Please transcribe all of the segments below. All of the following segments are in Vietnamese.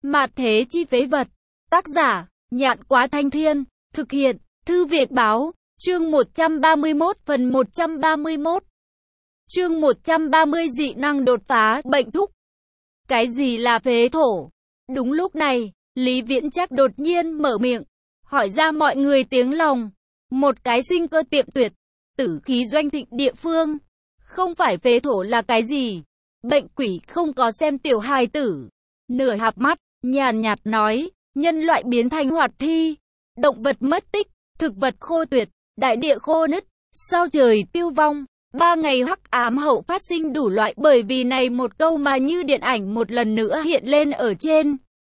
Mạt thế chi phế vật. Tác giả, Nhạn Quá Thanh Thiên. Thực hiện, Thư Việt Báo. Chương 131 phần 131. Chương 130 dị năng đột phá, bệnh thúc. Cái gì là phế thổ? Đúng lúc này, Lý Viễn Trác đột nhiên mở miệng, hỏi ra mọi người tiếng lòng. Một cái sinh cơ tiệm tuyệt, tử khí doanh thịnh địa phương. Không phải phế thổ là cái gì? Bệnh quỷ không có xem tiểu hài tử. Nửa hạp mắt, nhàn nhạt nói, nhân loại biến thành hoạt thi, động vật mất tích, thực vật khô tuyệt, đại địa khô nứt, sao trời tiêu vong. 3 ngày hắc ám hậu phát sinh đủ loại, bởi vì này một câu mà như điện ảnh một lần nữa hiện lên ở trên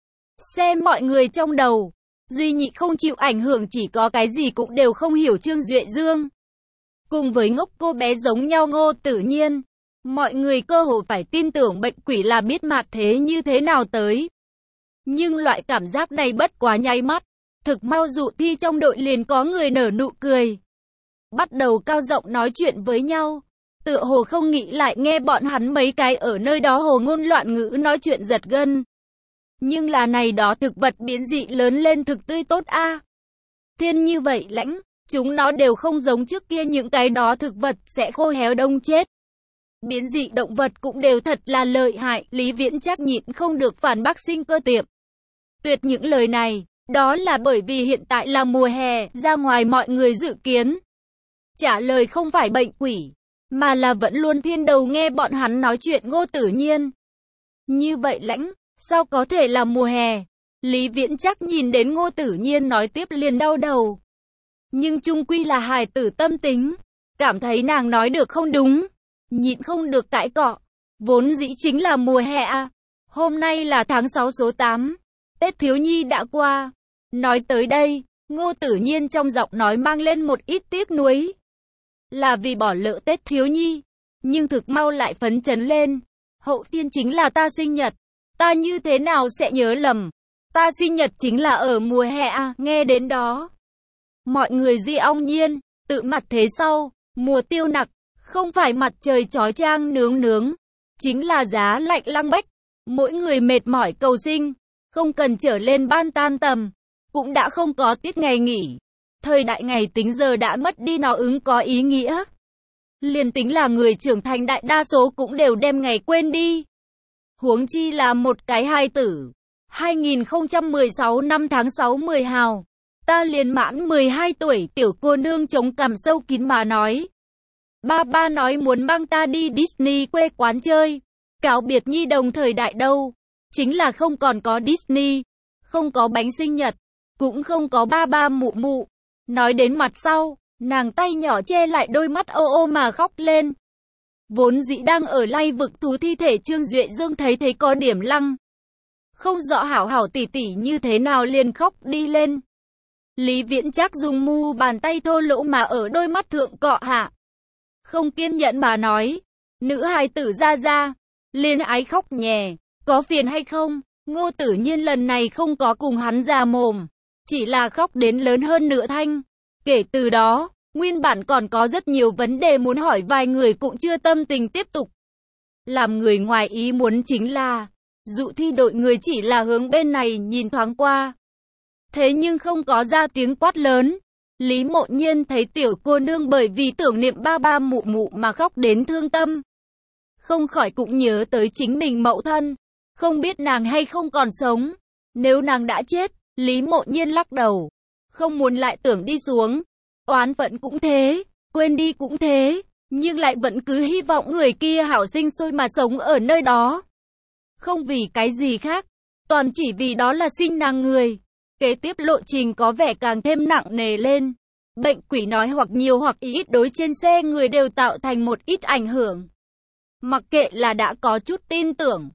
xem mọi người trong đầu. Duy nhị không chịu ảnh hưởng chỉ có cái gì cũng đều không hiểu Trương Duệ Dương. Cùng với ngốc cô bé giống nhau Ngô Tử Nhiên, mọi người cơ hồ phải tin tưởng bệnh quỷ là biết mạt thế như thế nào tới. Nhưng loại cảm giác này bất quá nháy mắt, thực mau dụ thi trong đội liền có người nở nụ cười. Bắt đầu cao giọng nói chuyện với nhau, tựa hồ không nghĩ lại nghe bọn hắn mấy cái ở nơi đó hồ ngôn loạn ngữ nói chuyện giật gân. Nhưng là này đó thực vật biến dị lớn lên thực tươi tốt a. Thiên như vậy lãnh, chúng nó đều không giống trước kia những cái đó thực vật sẽ khô héo đông chết. Biến dị động vật cũng đều thật là lợi hại, Lý Viễn Trác nhịn không được phản bác sinh cơ tiệm tuyệt những lời này, đó là bởi vì hiện tại là mùa hè, ra ngoài mọi người dự kiến. Trả lời không phải bệnh quỷ, mà là vẫn luôn thiên đầu nghe bọn hắn nói chuyện Ngô Tử Nhiên. Như vậy lãnh, sao có thể là mùa hè? Lý Viễn Trác nhìn đến Ngô Tử Nhiên nói tiếp liền đau đầu. Nhưng chung quy là hài tử tâm tính, cảm thấy nàng nói được không đúng, nhịn không được cãi cọ. Vốn dĩ chính là mùa hè à, hôm nay là tháng 6 số 8, Tết thiếu nhi đã qua. Nói tới đây, Ngô Tử Nhiên trong giọng nói mang lên một ít tiếc nuối. Là vì bỏ lỡ Tết thiếu nhi, nhưng thực mau lại phấn chấn lên. Hậu tiên chính là ta sinh nhật, ta như thế nào sẽ nhớ lầm. Ta sinh nhật chính là ở mùa hè à, nghe đến đó. Mọi người di ong nhiên, tự mặt thế sau, mùa tiêu nặc, không phải mặt trời chói chang nướng nướng, chính là giá lạnh lăng bách. Mỗi người mệt mỏi cầu sinh, không cần trở lên ban tan tầm, cũng đã không có tiết ngày nghỉ. Thời đại ngày tính giờ đã mất đi nó ứng có ý nghĩa. Liền tính là người trưởng thành đại đa số cũng đều đem ngày quên đi. Huống chi là một cái hài tử. 2016 năm tháng 6 10 hào, ta liền mãn 12 tuổi, tiểu cô nương chống cằm sâu kín mà nói. Ba nói muốn mang ta đi Disney quê quán chơi. Cáo biệt nhi đồng thời đại đâu. Chính là không còn có Disney, không có bánh sinh nhật, cũng không có ba mụ mụ. Nói đến mặt sau, nàng tay nhỏ che lại đôi mắt ô ô mà khóc lên. Vốn dĩ đang ở lay vực thú thi thể Trương Duệ Dương thấy có điểm lăng. Không rõ hảo hảo tỉ tỉ như thế nào liền khóc đi lên. Lý Viễn Trác dùng mu bàn tay thô lỗ mà ở đôi mắt thượng cọ hạ. Không kiên nhẫn mà nói, nữ hài tử ra, liên ái khóc nhè, có phiền hay không? Ngô Tử Nhiên lần này không có cùng hắn già mồm, chỉ là khóc đến lớn hơn nửa thanh. Kể từ đó, nguyên bản còn có rất nhiều vấn đề muốn hỏi vài người cũng chưa tâm tình tiếp tục. Làm người ngoài ý muốn chính là, dụ thi đội người chỉ là hướng bên này nhìn thoáng qua. Thế nhưng không có ra tiếng quát lớn. Lý Mộ Nhiên thấy tiểu cô nương bởi vì tưởng niệm ba mụ mụ mà khóc đến thương tâm. Không khỏi cũng nhớ tới chính mình mẫu thân. Không biết nàng hay không còn sống. Nếu nàng đã chết, Lý Mộ Nhiên lắc đầu. Không muốn lại tưởng đi xuống. Oán phận cũng thế, quên đi cũng thế. Nhưng lại vẫn cứ hy vọng người kia hảo sinh sôi mà sống ở nơi đó. Không vì cái gì khác, toàn chỉ vì đó là sinh nàng người. Kế tiếp lộ trình có vẻ càng thêm nặng nề lên. Bệnh quỷ nói hoặc nhiều hoặc ít đối trên xe người đều tạo thành một ít ảnh hưởng. Mặc kệ là đã có chút tin tưởng,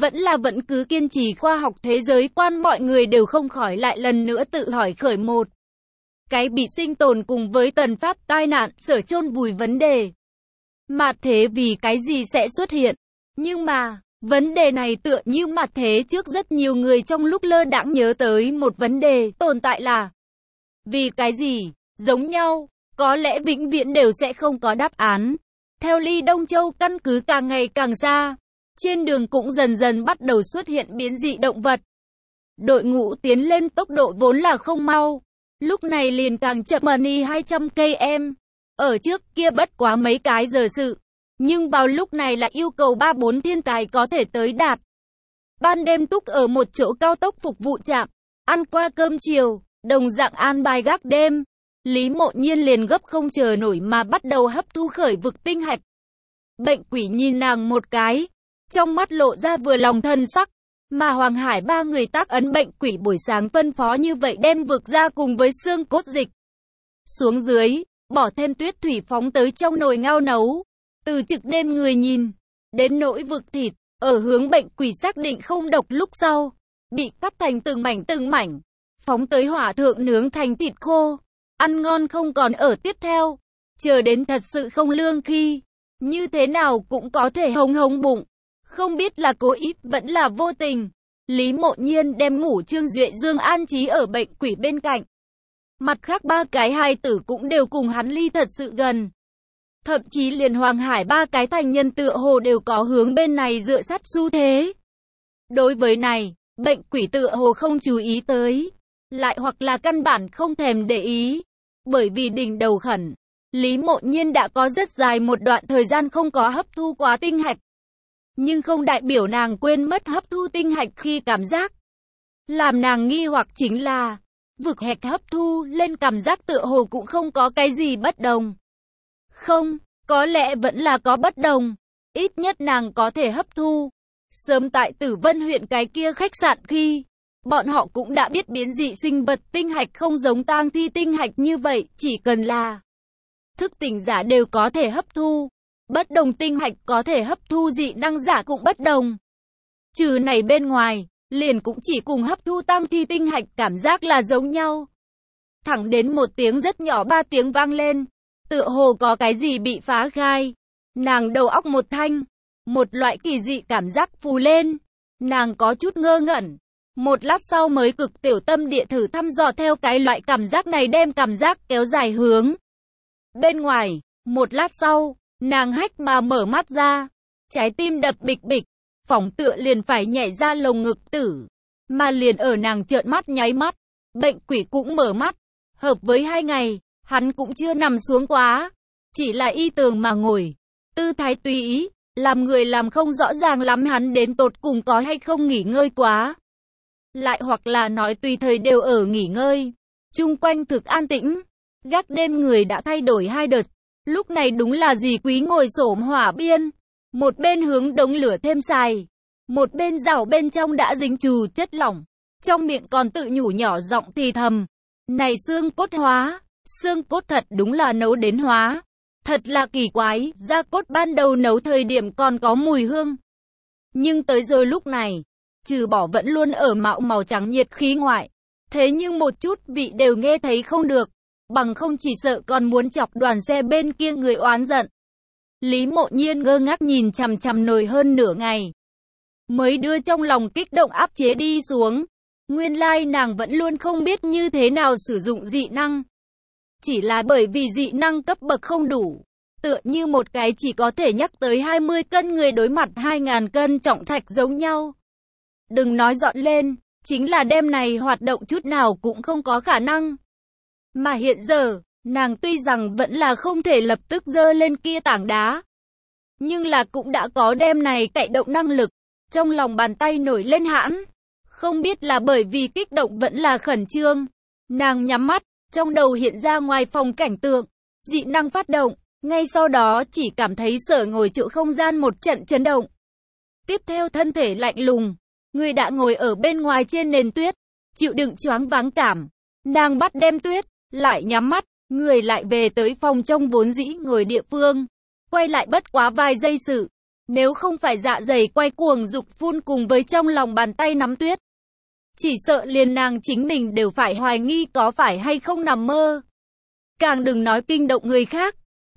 vẫn cứ kiên trì khoa học thế giới quan, mọi người đều không khỏi lại lần nữa tự hỏi khởi một cái bị sinh tồn cùng với tần pháp tai nạn sở chôn vùi vấn đề. Mạt thế vì cái gì sẽ xuất hiện? Nhưng mà, vấn đề này tựa như mạt thế trước rất nhiều người trong lúc lơ đãng nhớ tới một vấn đề tồn tại là vì cái gì? Giống nhau, có lẽ vĩnh viễn đều sẽ không có đáp án. Theo ly Đông Châu căn cứ càng ngày càng xa, trên đường cũng dần dần bắt đầu xuất hiện biến dị động vật. Đội ngũ tiến lên tốc độ vốn là không mau, lúc này liền càng chậm đi 200 km. Ở trước kia bất quá mấy cái giờ sự, nhưng vào lúc này là yêu cầu 3-4 thiên tài có thể tới đạt. Ban đêm túc ở một chỗ cao tốc phục vụ trạm, ăn qua cơm chiều, đồng dạng an bài gác đêm. Lý Mộ Nhiên liền gấp không chờ nổi mà bắt đầu hấp thu khởi vực tinh hạch. Bệnh quỷ nhìn nàng một cái, trong mắt lộ ra vừa lòng thân sắc, mà Hoàng Hải ba người tác ấn bệnh quỷ buổi sáng phân phó như vậy đem vực ra cùng với xương cốt dịch xuống dưới, bỏ thêm tuyết thủy phóng tới trong nồi ngao nấu. Từ trực đêm người nhìn, đến nỗi vực thịt, ở hướng bệnh quỷ xác định không độc lúc sau, bị cắt thành từng mảnh, phóng tới hỏa thượng nướng thành thịt khô, ăn ngon không còn ở tiếp theo, chờ đến thật sự không lương khi, như thế nào cũng có thể hống bụng, không biết là cố ý vẫn là vô tình. Lý Mộ Nhiên đem ngủ Trương Duệ Dương an trí ở bệnh quỷ bên cạnh. Mặt khác ba cái hài tử cũng đều cùng hắn ly thật sự gần. Thậm chí liền Hoàng Hải ba cái thành nhân tựa hồ đều có hướng bên này dựa sát xu thế. Đối với này, bệnh quỷ tựa hồ không chú ý tới, lại hoặc là căn bản không thèm để ý. Bởi vì đỉnh đầu khẩn, Lý Mộ Nhiên đã có rất dài một đoạn thời gian không có hấp thu quá tinh hạch. Nhưng không đại biểu nàng quên mất hấp thu tinh hạch khi cảm giác. Làm nàng nghi hoặc chính là, vực hạch hấp thu lên cảm giác tựa hồ cũng không có cái gì bất đồng. Không, có lẽ vẫn là có bất đồng, ít nhất nàng có thể hấp thu. Sớm tại Tử Vân huyện cái kia khách sạn khi, bọn họ cũng đã biết biến dị sinh vật tinh hạch không giống tang thi tinh hạch như vậy, chỉ cần là thức tỉnh giả đều có thể hấp thu. Bất đồng tinh hạch có thể hấp thu dị năng giả cũng bất đồng. Trừ này bên ngoài, liền cũng chỉ cùng hấp thu tang thi tinh hạch cảm giác là giống nhau. Thẳng đến một tiếng rất nhỏ 3 tiếng vang lên, tựa hồ có cái gì bị phá khai. Nàng đầu óc một thanh, một loại kỳ dị cảm giác phù lên. Nàng có chút ngơ ngẩn, một lát sau mới cực tiểu tâm địa thử thăm dò theo cái loại cảm giác này đem cảm giác kéo dài hướng bên ngoài. Một lát sau, nàng hách mà mở mắt ra, trái tim đập bịch bịch, phỏng tựa liền phải nhảy ra lồng ngực tử. Mà liền ở nàng trợn mắt nháy mắt, bệnh quỷ cũng mở mắt. Hợp với 2 ngày, hắn cũng chưa nằm xuống quá, chỉ là y tường mà ngồi, tư thái tùy ý, làm người làm không rõ ràng lắm hắn đến tột cùng có hay không nghỉ ngơi quá. Lại hoặc là nói tùy thời đều ở nghỉ ngơi. Chung quanh thực an tĩnh, gác đêm người đã thay đổi 2 đợt. Lúc này đúng là dì Quý ngồi xổm hỏa biên, một bên hướng đống lửa thêm xài, một bên rảo bên trong đã dính trù chất lỏng, trong miệng còn tự nhủ nhỏ giọng thì thầm. Này xương cốt hóa, xương cốt thật đúng là nấu đến hóa. Thật là kỳ quái, da cốt ban đầu nấu thời điểm còn có mùi hương. Nhưng tới giờ lúc này, trừ bỏ vẫn luôn ở màu trắng nhiệt khí ngoại, thế nhưng một chút vị đều nghe thấy không được. Bằng không chỉ sợ còn muốn chọc đoàn xe bên kia người oán giận. Lý Mộ Nhiên ngơ ngác nhìn chằm chằm nồi hơn nửa ngày, mới đưa trong lòng kích động áp chế đi xuống. Nguyên lai nàng vẫn luôn không biết như thế nào sử dụng dị năng. Chỉ là bởi vì dị năng cấp bậc không đủ, tựa như một cái chỉ có thể nhắc tới 20 cân người đối mặt 2.000 cân trọng thạch giống nhau. Đừng nói dọn lên, chính là đêm này hoạt động chút nào cũng không có khả năng. Mà hiện giờ, nàng tuy rằng vẫn là không thể lập tức dơ lên kia tảng đá, nhưng là cũng đã có đêm này cậy động năng lực. Trong lòng bàn tay nổi lên hãn, không biết là bởi vì kích động vẫn là khẩn trương. Nàng nhắm mắt, trong đầu hiện ra ngoài phòng cảnh tượng, dị năng phát động, ngay sau đó chỉ cảm thấy sở ngồi chỗ không gian một trận chấn động. Tiếp theo thân thể lạnh lùng, người đã ngồi ở bên ngoài trên nền tuyết, chịu đựng choáng váng cảm. Nàng bắt đem tuyết, lại nhắm mắt, người lại về tới phòng trong vốn dĩ ngồi địa phương. Quay lại bất quá vài giây sự, nếu không phải dạ dày quay cuồng dục phun cùng với trong lòng bàn tay nắm tuyết, chỉ sợ liền nàng chính mình đều phải hoài nghi có phải hay không nằm mơ. Càng đừng nói kinh động người khác.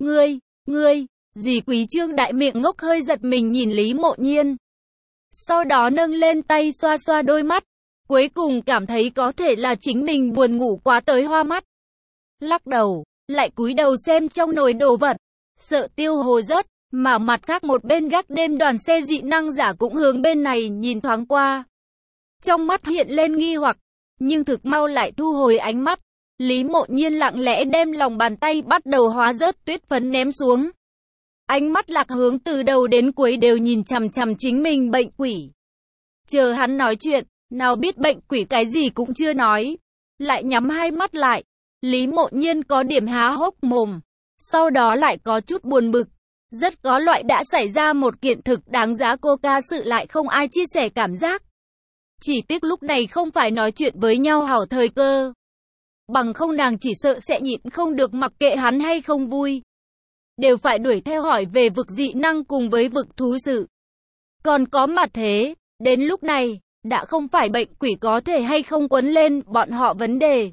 Ngươi, dì Quý Trương đại miệng ngốc hơi giật mình nhìn Lý Mộ Nhiên. Sau đó nâng lên tay xoa xoa đôi mắt, cuối cùng cảm thấy có thể là chính mình buồn ngủ quá tới hoa mắt. Lắc đầu, lại cúi đầu xem trong nồi đồ vật, sợ tiêu hồ rớt, mà mặt khác một bên gác đêm đoàn xe dị năng giả cũng hướng bên này nhìn thoáng qua. trong mắt hiện lên nghi hoặc, nhưng thực mau lại thu hồi ánh mắt. Lý Mộ Nhiên lặng lẽ đem lòng bàn tay bắt đầu hóa rớt tuyết phấn ném xuống. Ánh mắt Lạc Hướng từ đầu đến cuối đều nhìn chằm chằm chính mình bệnh quỷ. Chờ hắn nói chuyện, nào biết bệnh quỷ cái gì cũng chưa nói, lại nhắm hai mắt lại. Lý Mộ Nhiên có điểm há hốc mồm, sau đó lại có chút buồn bực. Rất có loại đã xảy ra một kiện thực đáng giá cô ca sự lại không ai chia sẻ cảm giác. Chỉ tiếc lúc này không phải nói chuyện với nhau hảo thời cơ. Bằng không nàng chỉ sợ sẽ nhịn không được mặc kệ hắn hay không vui. Đều phải đuổi theo hỏi về vực dị năng cùng với vực thú sự. Còn có mặt thế, đến lúc này, đã không phải bệnh quỷ có thể hay không quấn lên bọn họ vấn đề.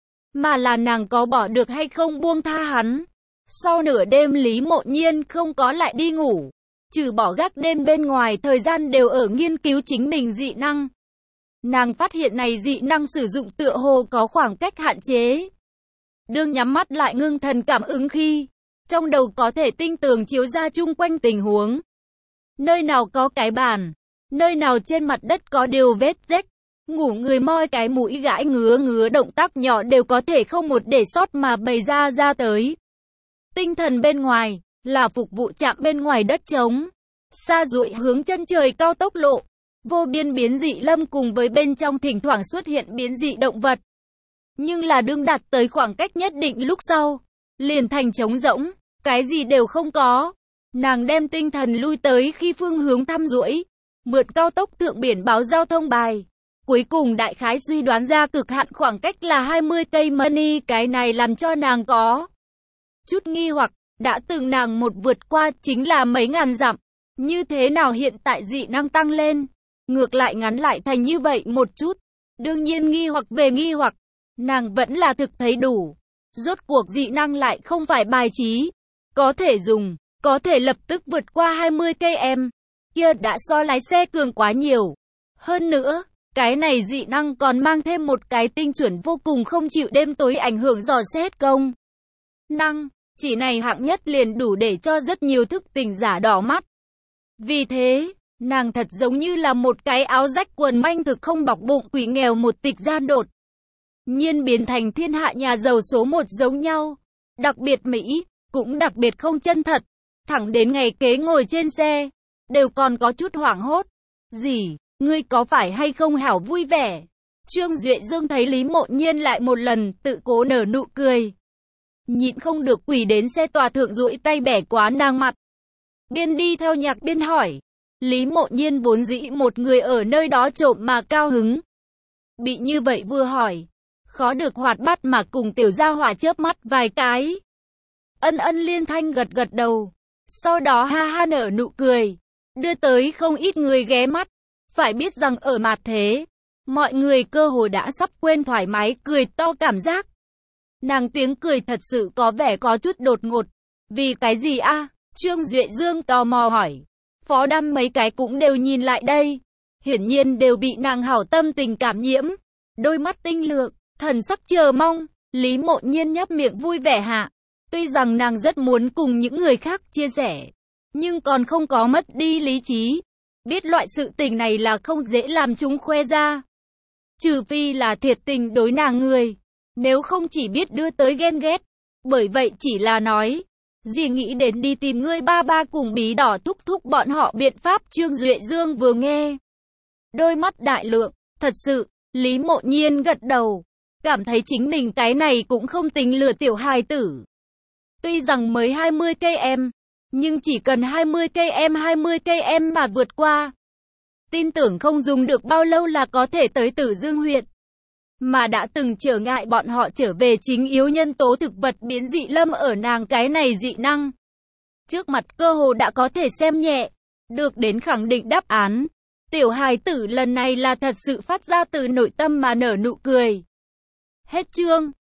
Mà là nàng có bỏ được hay không buông tha hắn. Sau nửa đêm Lý Mộ Nhiên không có lại đi ngủ. Trừ bỏ gác đêm bên ngoài thời gian đều ở nghiên cứu chính mình dị năng. Nàng phát hiện này dị năng sử dụng tựa hồ có khoảng cách hạn chế. Đương nhắm mắt lại ngưng thần cảm ứng khi, trong đầu có thể tinh tường chiếu ra chung quanh tình huống. Nơi nào có cái bàn, nơi nào trên mặt đất có điều vết rách, ngủ người moi cái mũi gãi ngứa động tác nhỏ đều có thể không một để sót mà bày ra tới. Tinh thần bên ngoài, là phục vụ chạm bên ngoài đất trống, xa duỗi hướng chân trời cao tốc lộ. Vô biên biến dị lâm cùng với bên trong thỉnh thoảng xuất hiện biến dị động vật. Nhưng là đương đạt tới khoảng cách nhất định lúc sau, liền thành trống rỗng, cái gì đều không có. Nàng đem tinh thần lui tới khi phương hướng thăm duỗi, mượn cao tốc thượng biển báo giao thông bài. Cuối cùng đại khái suy đoán ra cực hạn khoảng cách là 20 cây money, cái này làm cho nàng có chút nghi hoặc, đã từng nàng một vượt qua chính là mấy ngàn dặm, như thế nào hiện tại dị năng tăng lên, ngược lại ngắn lại thành như vậy một chút. Đương nhiên nghi hoặc về nghi hoặc, nàng vẫn là thực thấy đủ. Rốt cuộc dị năng lại không phải bài trí, có thể dùng, có thể lập tức vượt qua 20 cây em, kia đã so lái xe cường quá nhiều. Hơn nữa, cái này dị năng còn mang thêm một cái tinh chuẩn vô cùng không chịu đêm tối ảnh hưởng dò xét công năng, chỉ này hạng nhất liền đủ để cho rất nhiều thức tỉnh giả đỏ mắt. Vì thế, nàng thật giống như là một cái áo rách quần manh thực không bọc bụng quỷ nghèo một tịch gian đột nhiên biến thành thiên hạ nhà giàu số một giống nhau. Đặc biệt Mỹ, cũng đặc biệt không chân thật. Thẳng đến ngày kế ngồi trên xe, đều còn có chút hoảng hốt. Gì, ngươi có phải hay không hảo vui vẻ? Trương Duệ Dương thấy Lý Mộ Nhiên lại một lần tự cố nở nụ cười. Nhịn không được quỳ đến xe tòa thượng duỗi tay bẻ quá nàng mặt. Biên đi theo nhạc biên hỏi. Lý Mộ Nhiên vốn dĩ một người ở nơi đó trộm mà cao hứng. Bị như vậy vừa hỏi, khó được hoạt bát mà cùng tiểu gia hỏa chớp mắt vài cái. Ân ân liên thanh gật gật đầu. Sau đó ha ha nở nụ cười, đưa tới không ít người ghé mắt. Phải biết rằng ở mặt thế, mọi người cơ hồ đã sắp quên thoải mái cười to cảm giác. Nàng tiếng cười thật sự có vẻ có chút đột ngột. Vì cái gì a? Trương Duệ Dương tò mò hỏi. Phó Đăm mấy cái cũng đều nhìn lại đây. Hiển nhiên đều bị nàng hảo tâm tình cảm nhiễm. Đôi mắt tinh lượng, thần sắc chờ mong. Lý Mộ Nhiên nhấp miệng vui vẻ hạ. Tuy rằng nàng rất muốn cùng những người khác chia sẻ, nhưng còn không có mất đi lý trí. Biết loại sự tình này là không dễ làm chúng khoe ra. Trừ phi là thiệt tình đối nàng người. Nếu không chỉ biết đưa tới ghen ghét. Bởi vậy chỉ là nói. Dì nghĩ đến đi tìm ngươi ba ba cùng Bí Đỏ thúc thúc bọn họ biện pháp. Trương Duệ Dương vừa nghe, đôi mắt đại lượng, thật sự. Lý Mộ Nhiên gật đầu, cảm thấy chính mình cái này cũng không tính lừa tiểu hài tử. Tuy rằng mới 20 cây em, nhưng chỉ cần 20 cây em mà vượt qua, tin tưởng không dùng được bao lâu là có thể tới Tử Dương huyện. Mà đã từng trở ngại bọn họ trở về chính yếu nhân tố thực vật biến dị lâm ở nàng cái này dị năng. Trước mặt cơ hồ đã có thể xem nhẹ, được đến khẳng định đáp án. Tiểu hài tử lần này là thật sự phát ra từ nội tâm mà nở nụ cười. Hết chương.